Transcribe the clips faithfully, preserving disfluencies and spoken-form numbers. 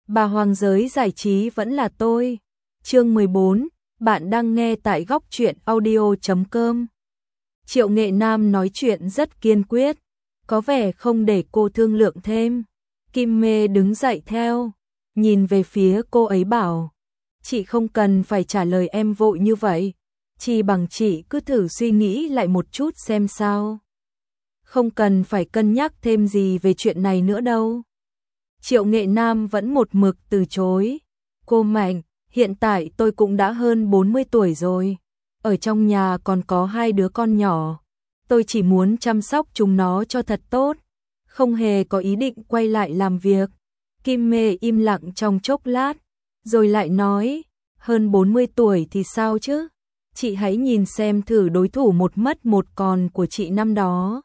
Bà Hoàng giới giải trí vẫn là tôi. Chương mười bốn, bạn đang nghe tại góc truyện audio chấm com. Triệu Nghệ Nam nói chuyện rất kiên quyết, có vẻ không để cô thương lượng thêm. Kim Mê đứng dậy theo, nhìn về phía cô ấy bảo, chị không cần phải trả lời em vội như vậy, chỉ bằng chị cứ thử suy nghĩ lại một chút xem sao. Không cần phải cân nhắc thêm gì về chuyện này nữa đâu. Triệu Nghệ Nam vẫn một mực từ chối. Cô Mạnh, hiện tại tôi cũng đã hơn bốn mươi tuổi rồi. Ở trong nhà còn có hai đứa con nhỏ. Tôi chỉ muốn chăm sóc chúng nó cho thật tốt. Không hề có ý định quay lại làm việc. Kim Mê im lặng trong chốc lát. Rồi lại nói, hơn bốn mươi tuổi thì sao chứ? Chị hãy nhìn xem thử đối thủ một mất một còn của chị năm đó.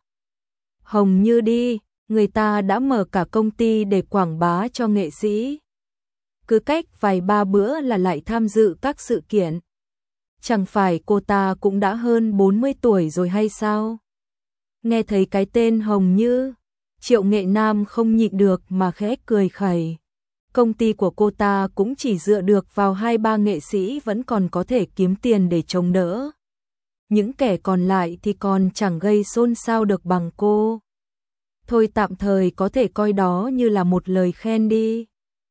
Hồng Như đi. Người ta đã mở cả công ty để quảng bá cho nghệ sĩ. Cứ cách vài ba bữa là lại tham dự các sự kiện. Chẳng phải cô ta cũng đã hơn bốn mươi tuổi rồi hay sao? Nghe thấy cái tên Hồng Như, Triệu Nghệ Nam không nhịn được mà khẽ cười khẩy. Công ty của cô ta cũng chỉ dựa được vào hai ba nghệ sĩ vẫn còn có thể kiếm tiền để chống đỡ. Những kẻ còn lại thì còn chẳng gây xôn xao được bằng cô. Thôi tạm thời có thể coi đó như là một lời khen đi.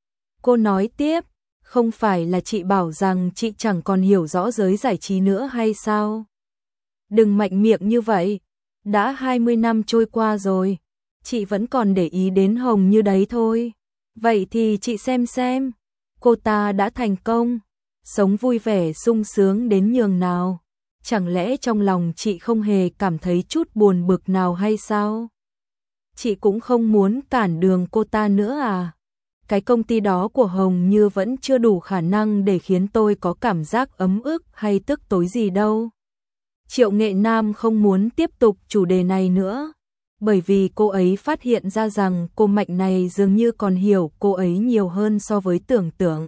Cô nói tiếp, không phải là chị bảo rằng chị chẳng còn hiểu rõ giới giải trí nữa hay sao? Đừng mạnh miệng như vậy, đã hai mươi năm trôi qua rồi, chị vẫn còn để ý đến Hồng Như đấy thôi. Vậy thì chị xem xem, cô ta đã thành công, sống vui vẻ sung sướng đến nhường nào. Chẳng lẽ trong lòng chị không hề cảm thấy chút buồn bực nào hay sao? Chị cũng không muốn cản đường cô ta nữa à? Cái công ty đó của Hồng Như vẫn chưa đủ khả năng để khiến tôi có cảm giác ấm ức hay tức tối gì đâu. Triệu Nghệ Nam không muốn tiếp tục chủ đề này nữa, bởi vì cô ấy phát hiện ra rằng cô Mạnh này dường như còn hiểu cô ấy nhiều hơn so với tưởng tượng.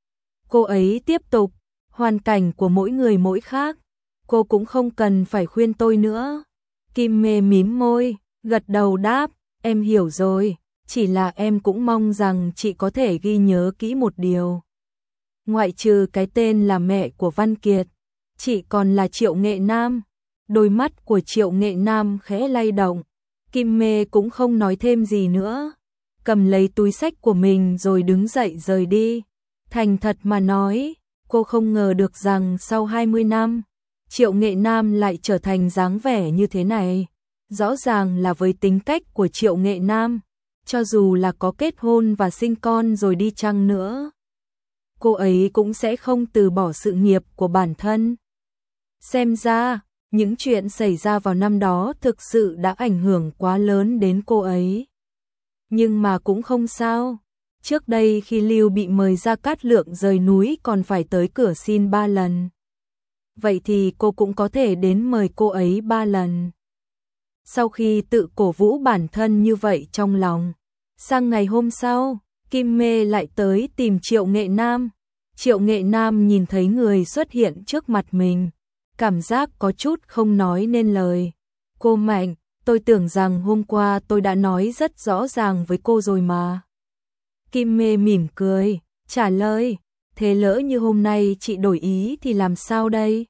Cô ấy tiếp tục, hoàn cảnh của mỗi người mỗi khác, cô cũng không cần phải khuyên tôi nữa. Kim Mê mím môi, gật đầu đáp, em hiểu rồi, chỉ là em cũng mong rằng chị có thể ghi nhớ kỹ một điều. Ngoại trừ cái tên là mẹ của Văn Kiệt, chị còn là Triệu Nghệ Nam. Đôi mắt của Triệu Nghệ Nam khẽ lay động, Kim Mê cũng không nói thêm gì nữa, cầm lấy túi xách của mình rồi đứng dậy rời đi. Thành thật mà nói, cô không ngờ được rằng sau hai mươi năm, Triệu Nghệ Nam lại trở thành dáng vẻ như thế này. Rõ ràng là với tính cách của Triệu Nghệ Nam, cho dù là có kết hôn và sinh con rồi đi chăng nữa, cô ấy cũng sẽ không từ bỏ sự nghiệp của bản thân. Xem ra, những chuyện xảy ra vào năm đó thực sự đã ảnh hưởng quá lớn đến cô ấy. Nhưng mà cũng không sao. Trước đây khi Lưu bị mời Gia Cát Lượng rời núi còn phải tới cửa xin ba lần. Vậy thì cô cũng có thể đến mời cô ấy ba lần. Sau khi tự cổ vũ bản thân như vậy trong lòng, sang ngày hôm sau, Kim Mê lại tới tìm Triệu Nghệ Nam. Triệu Nghệ Nam nhìn thấy người xuất hiện trước mặt mình, cảm giác có chút không nói nên lời. Cô Mạnh, tôi tưởng rằng hôm qua tôi đã nói rất rõ ràng với cô rồi mà. Kim Mê mỉm cười, trả lời, thế lỡ như hôm nay chị đổi ý thì làm sao đây?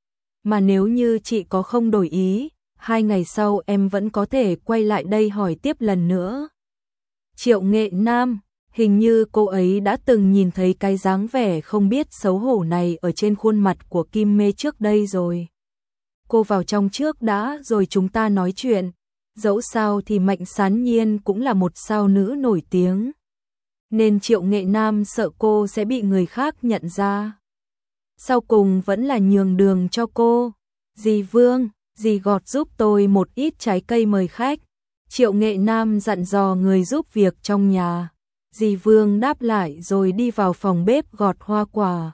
Mà nếu như chị có không đổi ý, hai ngày sau em vẫn có thể quay lại đây hỏi tiếp lần nữa. Triệu Nghệ Nam, hình như cô ấy đã từng nhìn thấy cái dáng vẻ không biết xấu hổ này ở trên khuôn mặt của Kim Mê trước đây rồi. Cô vào trong trước đã rồi chúng ta nói chuyện. Dẫu sao thì Mạnh Sán Nhiên cũng là một sao nữ nổi tiếng, nên Triệu Nghệ Nam sợ cô sẽ bị người khác nhận ra. Sau cùng vẫn là nhường đường cho cô. Dì Vương, dì gọt giúp tôi một ít trái cây mời khách. Triệu Nghệ Nam dặn dò người giúp việc trong nhà. Dì Vương đáp lại rồi đi vào phòng bếp gọt hoa quả.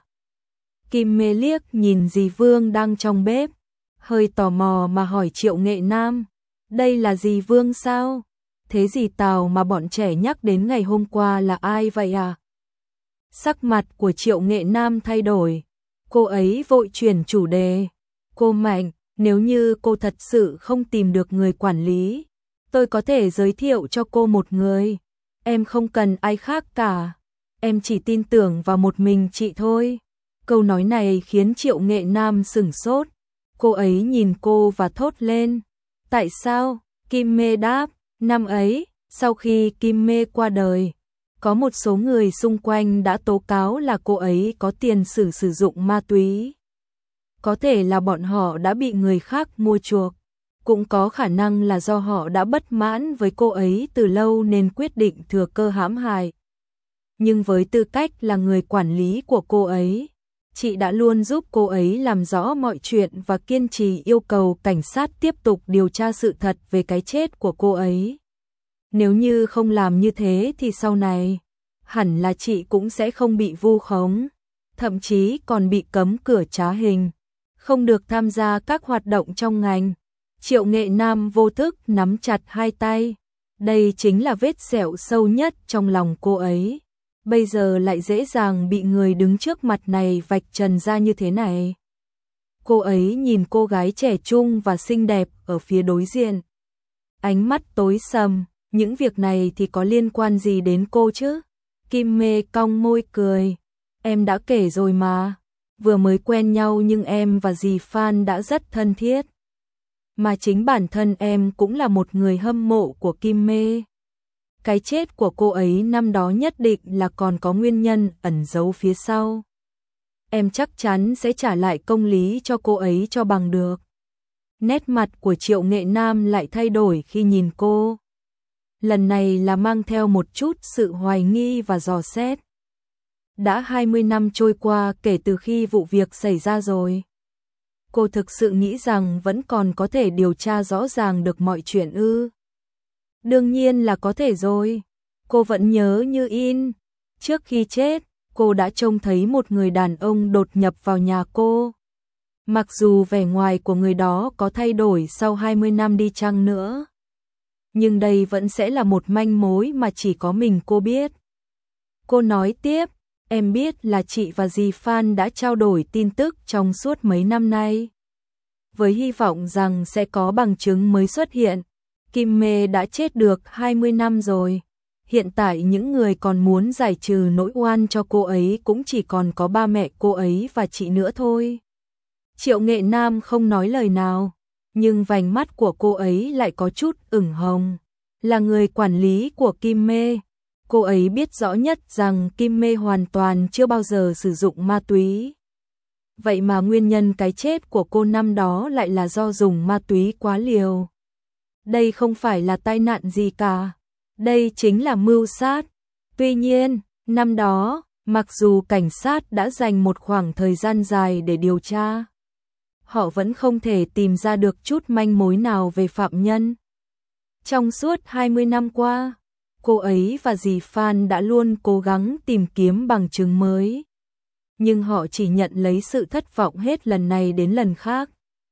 Kim Mê liếc nhìn dì Vương đang trong bếp, hơi tò mò mà hỏi Triệu Nghệ Nam, đây là dì Vương sao? Thế dì Tào mà bọn trẻ nhắc đến ngày hôm qua là ai vậy à? Sắc mặt của Triệu Nghệ Nam thay đổi, cô ấy vội chuyển chủ đề. Cô Mạnh, nếu như cô thật sự không tìm được người quản lý, tôi có thể giới thiệu cho cô một người. Em không cần ai khác cả. em chỉ tin tưởng vào một mình chị thôi. Câu nói này khiến Triệu Nghệ Nam sửng sốt. Cô ấy nhìn cô và thốt lên. Tại sao? Kim Mê đáp. Năm ấy, sau khi Kim Mê qua đời, có một số người xung quanh đã tố cáo là cô ấy có tiền sử sử dụng ma túy. Có thể là bọn họ đã bị người khác mua chuộc, cũng có khả năng là do họ đã bất mãn với cô ấy từ lâu nên quyết định thừa cơ hãm hại. Nhưng với tư cách là người quản lý của cô ấy, chị đã luôn giúp cô ấy làm rõ mọi chuyện và kiên trì yêu cầu cảnh sát tiếp tục điều tra sự thật về cái chết của cô ấy. Nếu như không làm như thế thì sau này, hẳn là chị cũng sẽ không bị vu khống, thậm chí còn bị cấm cửa trá hình, không được tham gia các hoạt động trong ngành. Triệu Nghệ Nam vô thức nắm chặt hai tay. Đây chính là vết sẹo sâu nhất trong lòng cô ấy. Bây giờ lại dễ dàng bị người đứng trước mặt này vạch trần ra như thế này. Cô ấy nhìn cô gái trẻ trung và xinh đẹp ở phía đối diện. Ánh mắt tối sầm, những việc này thì có liên quan gì đến cô chứ? Kim Mê cong môi cười. Em đã kể rồi mà. Vừa mới quen nhau nhưng em và dì Phan đã rất thân thiết. Mà chính bản thân em cũng là một người hâm mộ của Kim Mê. Cái chết của cô ấy năm đó nhất định là còn có nguyên nhân ẩn giấu phía sau. Em chắc chắn sẽ trả lại công lý cho cô ấy cho bằng được. Nét mặt của Triệu Nghệ Nam lại thay đổi khi nhìn cô. Lần này là mang theo một chút sự hoài nghi và dò xét. Đã hai mươi năm trôi qua kể từ khi vụ việc xảy ra rồi. Cô thực sự nghĩ rằng vẫn còn có thể điều tra rõ ràng được mọi chuyện ư? Đương nhiên là có thể rồi. Cô vẫn nhớ như in. Trước khi chết, cô đã trông thấy một người đàn ông đột nhập vào nhà cô. Mặc dù vẻ ngoài của người đó có thay đổi sau hai mươi năm đi chăng nữa, nhưng đây vẫn sẽ là một manh mối mà chỉ có mình cô biết. Cô nói tiếp, em biết là chị và dì Phan đã trao đổi tin tức trong suốt mấy năm nay, với hy vọng rằng sẽ có bằng chứng mới xuất hiện. Kim Mê đã chết được hai mươi năm rồi. Hiện tại những người còn muốn giải trừ nỗi oan cho cô ấy cũng chỉ còn có ba mẹ cô ấy và chị nữa thôi. Triệu Nghệ Nam không nói lời nào, nhưng vành mắt của cô ấy lại có chút ửng hồng. Là người quản lý của Kim Mê, cô ấy biết rõ nhất rằng Kim Mê hoàn toàn chưa bao giờ sử dụng ma túy. Vậy mà nguyên nhân cái chết của cô năm đó lại là do dùng ma túy quá liều. Đây không phải là tai nạn gì cả. Đây chính là mưu sát. Tuy nhiên, năm đó, mặc dù cảnh sát đã dành một khoảng thời gian dài để điều tra, họ vẫn không thể tìm ra được chút manh mối nào về phạm nhân. Trong suốt hai mươi năm qua, cô ấy và dì Phan đã luôn cố gắng tìm kiếm bằng chứng mới. Nhưng họ chỉ nhận lấy sự thất vọng hết lần này đến lần khác.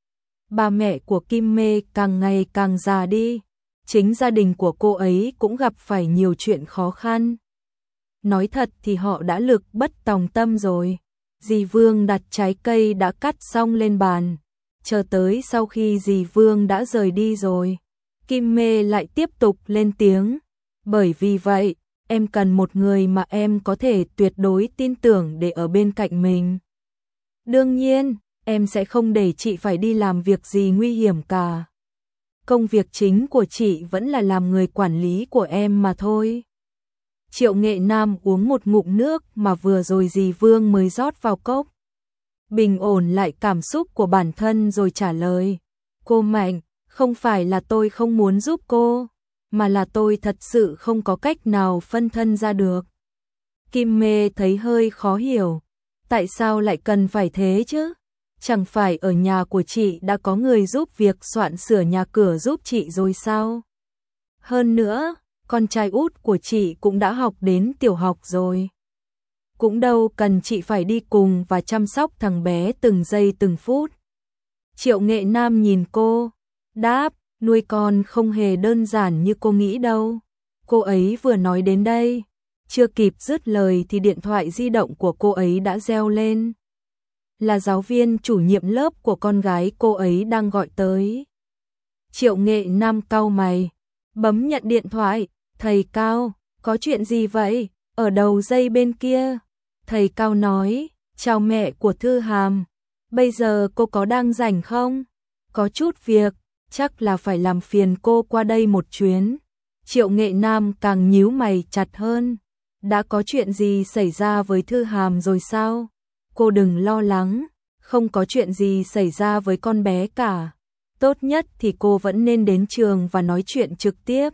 Ba mẹ của Kim Mê càng ngày càng già đi. Chính gia đình của cô ấy cũng gặp phải nhiều chuyện khó khăn. Nói thật thì họ đã lực bất tòng tâm rồi. Dì Vương đặt trái cây đã cắt xong lên bàn. Chờ tới sau khi dì Vương đã rời đi rồi, Kim Mê lại tiếp tục lên tiếng. Bởi vì vậy, em cần một người mà em có thể tuyệt đối tin tưởng để ở bên cạnh mình. Đương nhiên, em sẽ không để chị phải đi làm việc gì nguy hiểm cả. Công việc chính của chị vẫn là làm người quản lý của em mà thôi. Triệu Nghệ Nam uống một ngụm nước mà vừa rồi dì Vương mới rót vào cốc. Bình ổn lại cảm xúc của bản thân rồi trả lời. Cô Mạnh, không phải là tôi không muốn giúp cô, mà là tôi thật sự không có cách nào phân thân ra được. Kim Mê thấy hơi khó hiểu. Tại sao lại cần phải thế chứ? Chẳng phải ở nhà của chị đã có người giúp việc soạn sửa nhà cửa giúp chị rồi sao? Hơn nữa, con trai út của chị cũng đã học đến tiểu học rồi. Cũng đâu cần chị phải đi cùng và chăm sóc thằng bé từng giây từng phút. Triệu Nghệ Nam nhìn cô, đáp, nuôi con không hề đơn giản như cô nghĩ đâu. Cô ấy vừa nói đến đây, chưa kịp dứt lời thì điện thoại di động của cô ấy đã reo lên. Là giáo viên chủ nhiệm lớp của con gái cô ấy đang gọi tới. Triệu Nghệ Nam cau mày, bấm nhận điện thoại. Thầy Cao, có chuyện gì vậy? Ở đầu dây bên kia, thầy Cao nói, chào mẹ của Thư Hàm, bây giờ cô có đang rảnh không? Có chút việc, chắc là phải làm phiền cô qua đây một chuyến. Triệu Nghệ Nam càng nhíu mày chặt hơn. Đã có chuyện gì xảy ra với Thư Hàm rồi sao? Cô đừng lo lắng, không có chuyện gì xảy ra với con bé cả. Tốt nhất thì cô vẫn nên đến trường và nói chuyện trực tiếp.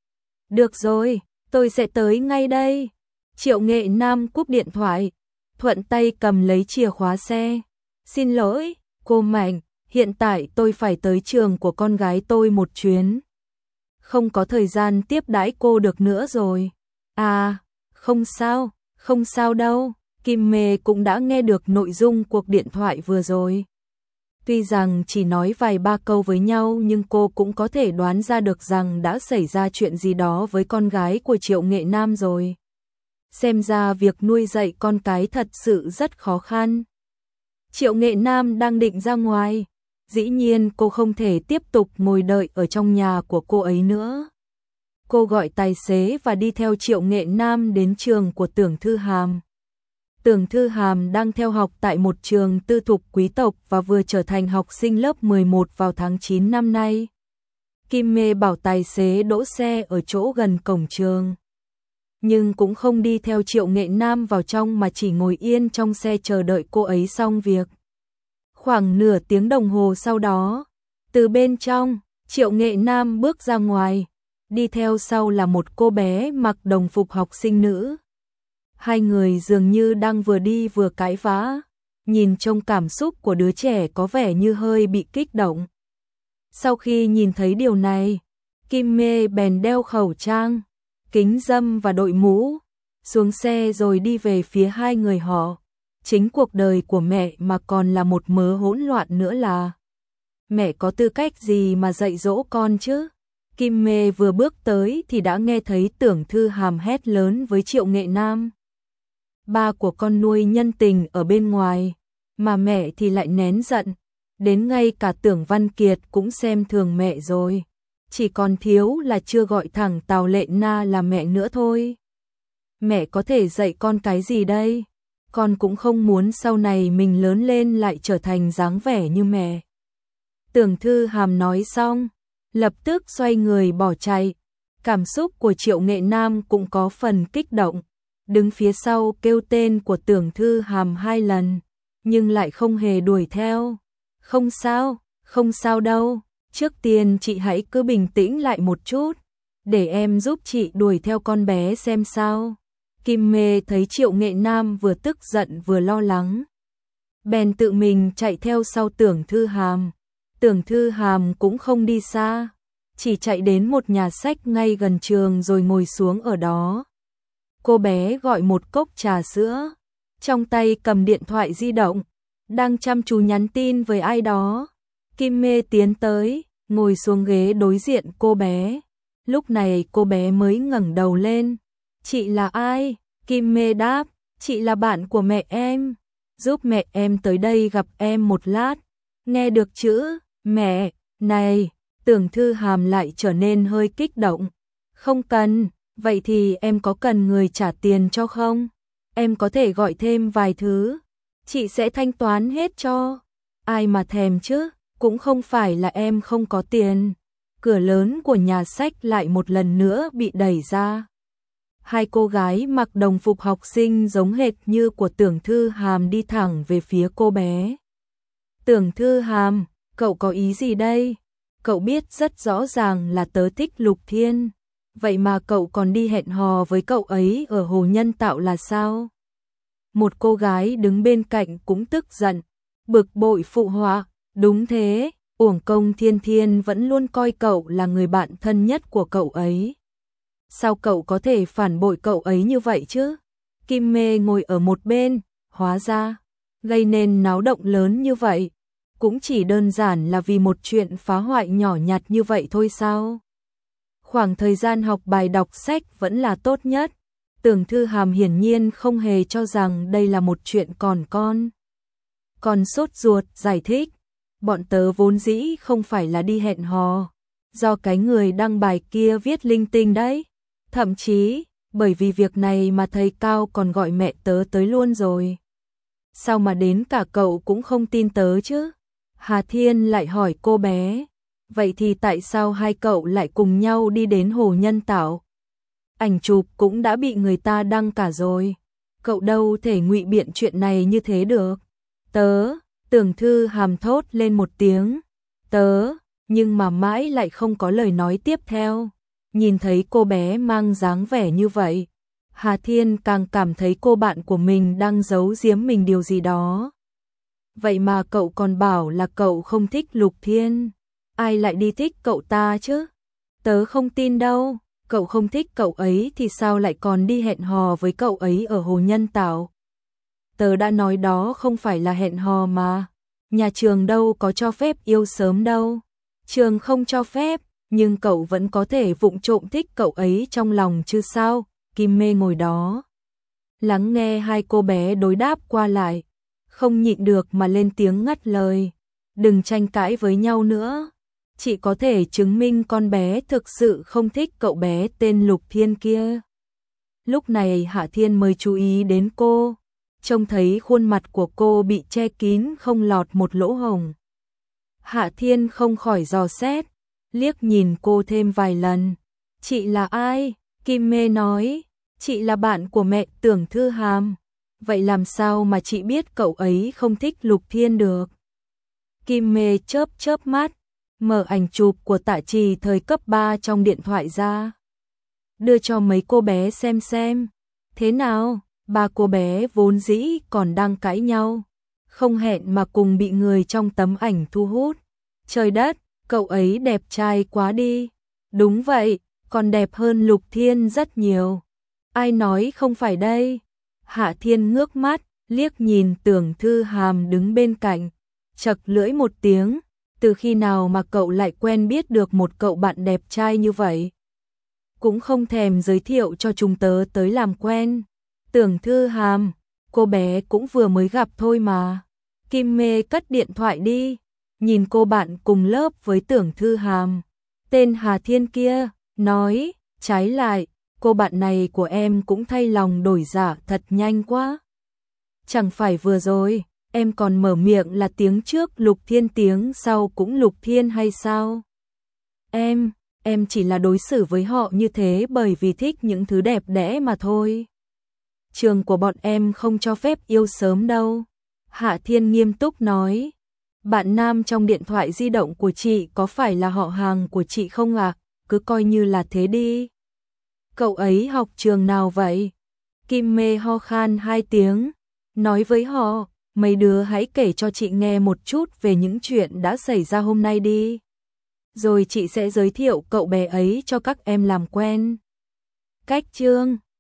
Được rồi, tôi sẽ tới ngay đây. Triệu Nghệ Nam cúp điện thoại, thuận tay cầm lấy chìa khóa xe. Xin lỗi, cô Mạnh, hiện tại tôi phải tới trường của con gái tôi một chuyến. Không có thời gian tiếp đãi cô được nữa rồi. À, không sao, không sao đâu. Kim Mê cũng đã nghe được nội dung cuộc điện thoại vừa rồi. Tuy rằng chỉ nói vài ba câu với nhau nhưng cô cũng có thể đoán ra được rằng đã xảy ra chuyện gì đó với con gái của Triệu Nghệ Nam rồi. Xem ra việc nuôi dạy con cái thật sự rất khó khăn. Triệu Nghệ Nam đang định ra ngoài. Dĩ nhiên cô không thể tiếp tục ngồi đợi ở trong nhà của cô ấy nữa. Cô gọi tài xế và đi theo Triệu Nghệ Nam đến trường của Tưởng Thư Hàm. Tưởng Thư Hàm đang theo học tại một trường tư thục quý tộc và vừa trở thành học sinh lớp mười một vào tháng chín năm nay. Kim Mê bảo tài xế đỗ xe ở chỗ gần cổng trường. Nhưng cũng không đi theo Triệu Nghệ Nam vào trong mà chỉ ngồi yên trong xe chờ đợi cô ấy xong việc. Khoảng nửa tiếng đồng hồ sau đó, từ bên trong, Triệu Nghệ Nam bước ra ngoài, đi theo sau là một cô bé mặc đồng phục học sinh nữ. Hai người dường như đang vừa đi vừa cãi vã, nhìn trông cảm xúc của đứa trẻ có vẻ như hơi bị kích động. Sau khi nhìn thấy điều này, Kim Mê bèn đeo khẩu trang, kính râm và đội mũ, xuống xe rồi đi về phía hai người họ. Chính cuộc đời của mẹ mà còn là một mớ hỗn loạn nữa là. Mẹ có tư cách gì mà dạy dỗ con chứ? Kim Mê vừa bước tới thì đã nghe thấy Tưởng Thư Hàm hét lớn với Triệu Nghệ Nam. Ba của con nuôi nhân tình ở bên ngoài, mà mẹ thì lại nén giận. Đến ngay cả Tưởng Văn Kiệt cũng xem thường mẹ rồi. Chỉ còn thiếu là chưa gọi thẳng Tào Lệ Na là mẹ nữa thôi. Mẹ có thể dạy con cái gì đây? Con cũng không muốn sau này mình lớn lên lại trở thành dáng vẻ như mẹ. Tưởng Thư Hàm nói xong, lập tức xoay người bỏ chạy. Cảm xúc của Triệu Nghệ Nam cũng có phần kích động, đứng phía sau kêu tên của Tưởng Thư Hàm hai lần, nhưng lại không hề đuổi theo. Không sao, không sao đâu, trước tiên chị hãy cứ bình tĩnh lại một chút, để em giúp chị đuổi theo con bé xem sao. Kim Mê thấy Triệu Nghệ Nam vừa tức giận vừa lo lắng, bèn tự mình chạy theo sau Tưởng Thư Hàm. Tưởng Thư Hàm cũng không đi xa, chỉ chạy đến một nhà sách ngay gần trường rồi ngồi xuống ở đó. Cô bé gọi một cốc trà sữa, trong tay cầm điện thoại di động, đang chăm chú nhắn tin với ai đó. Kim Mê tiến tới, ngồi xuống ghế đối diện cô bé. Lúc này cô bé mới ngẩng đầu lên. Chị là ai? Kim Mê đáp, chị là bạn của mẹ em. Giúp mẹ em tới đây gặp em một lát. Nghe được chữ, mẹ, này, Tưởng Thư Hàm lại trở nên hơi kích động. Không cần, vậy thì em có cần người trả tiền cho không? Em có thể gọi thêm vài thứ, chị sẽ thanh toán hết cho. Ai mà thèm chứ, cũng không phải là em không có tiền. Cửa lớn của nhà sách lại một lần nữa bị đẩy ra. Hai cô gái mặc đồng phục học sinh giống hệt như của Tưởng Thư Hàm đi thẳng về phía cô bé. Tưởng Thư Hàm, cậu có ý gì đây? Cậu biết rất rõ ràng là tớ thích Lục Thiên. Vậy mà cậu còn đi hẹn hò với cậu ấy ở Hồ Nhân Tạo là sao? Một cô gái đứng bên cạnh cũng tức giận, bực bội phụ họa. Đúng thế, uổng công Thiên Thiên vẫn luôn coi cậu là người bạn thân nhất của cậu ấy. Sao cậu có thể phản bội cậu ấy như vậy chứ? Kim Mê ngồi ở một bên, hóa ra, gây nên náo động lớn như vậy. Cũng chỉ đơn giản là vì một chuyện phá hoại nhỏ nhặt như vậy thôi sao? Khoảng thời gian học bài đọc sách vẫn là tốt nhất. Tưởng Thư Hàm hiển nhiên không hề cho rằng đây là một chuyện còn con. Còn sốt ruột giải thích, bọn tớ vốn dĩ không phải là đi hẹn hò, do cái người đăng bài kia viết linh tinh đấy. Thậm chí, bởi vì việc này mà thầy Cao còn gọi mẹ tớ tới luôn rồi. Sao mà đến cả cậu cũng không tin tớ chứ? Hà Thiên lại hỏi cô bé. Vậy thì tại sao hai cậu lại cùng nhau đi đến hồ nhân tạo? Ảnh chụp cũng đã bị người ta đăng cả rồi. Cậu đâu thể ngụy biện chuyện này như thế được. Tớ, Tưởng Thư Hàm thốt lên một tiếng. Tớ, nhưng mà mãi lại không có lời nói tiếp theo. Nhìn thấy cô bé mang dáng vẻ như vậy, Hà Thiên càng cảm thấy cô bạn của mình đang giấu giếm mình điều gì đó. Vậy mà cậu còn bảo là cậu không thích Lục Thiên. Ai lại đi thích cậu ta chứ? Tớ không tin đâu. Cậu không thích cậu ấy thì sao lại còn đi hẹn hò với cậu ấy ở hồ nhân tạo? Tớ đã nói đó không phải là hẹn hò mà. Nhà trường đâu có cho phép yêu sớm đâu. Trường không cho phép, nhưng cậu vẫn có thể vụng trộm thích cậu ấy trong lòng chứ sao? Kim Mê ngồi đó, lắng nghe hai cô bé đối đáp qua lại, không nhịn được mà lên tiếng ngắt lời. Đừng tranh cãi với nhau nữa. Chị có thể chứng minh con bé thực sự không thích cậu bé tên Lục Thiên kia. Lúc này Hạ Thiên mới chú ý đến cô, trông thấy khuôn mặt của cô bị che kín không lọt một lỗ hổng. Hạ Thiên không khỏi dò xét, liếc nhìn cô thêm vài lần. Chị là ai? Kim Mê nói, chị là bạn của mẹ Tưởng Thư Hàm. Vậy làm sao mà chị biết cậu ấy không thích Lục Thiên được? Kim Mê chớp chớp mắt, mở ảnh chụp của Tạ Trì thời cấp ba trong điện thoại ra, đưa cho mấy cô bé xem xem. Thế nào, ba cô bé vốn dĩ còn đang cãi nhau, không hẹn mà cùng bị người trong tấm ảnh thu hút. Trời đất, cậu ấy đẹp trai quá đi. Đúng vậy, còn đẹp hơn Lục Thiên rất nhiều. Ai nói không phải đây? Hạ Thiên ngước mắt, liếc nhìn Tưởng Thư Hàm đứng bên cạnh, chật lưỡi một tiếng. Từ khi nào mà cậu lại quen biết được một cậu bạn đẹp trai như vậy? Cũng không thèm giới thiệu cho chúng tớ tới làm quen. Tưởng Thư Hàm, cô bé cũng vừa mới gặp thôi mà. Kim Mê cất điện thoại đi, nhìn cô bạn cùng lớp với Tưởng Thư Hàm, tên Hà Thiên kia, nói, trái lại, cô bạn này của em cũng thay lòng đổi dạ thật nhanh quá. Chẳng phải vừa rồi, em còn mở miệng là tiếng trước Lục Thiên tiếng sau cũng Lục Thiên hay sao? Em, em chỉ là đối xử với họ như thế bởi vì thích những thứ đẹp đẽ mà thôi. Trường của bọn em không cho phép yêu sớm đâu. Hạ Thiên nghiêm túc nói. Bạn nam trong điện thoại di động của chị có phải là họ hàng của chị không ạ? À? Cứ coi như là thế đi. Cậu ấy học trường nào vậy? Kim Mê ho khan hai tiếng, nói với họ, mấy đứa hãy kể cho chị nghe một chút về những chuyện đã xảy ra hôm nay đi. Rồi chị sẽ giới thiệu cậu bé ấy cho các em làm quen. Cách chương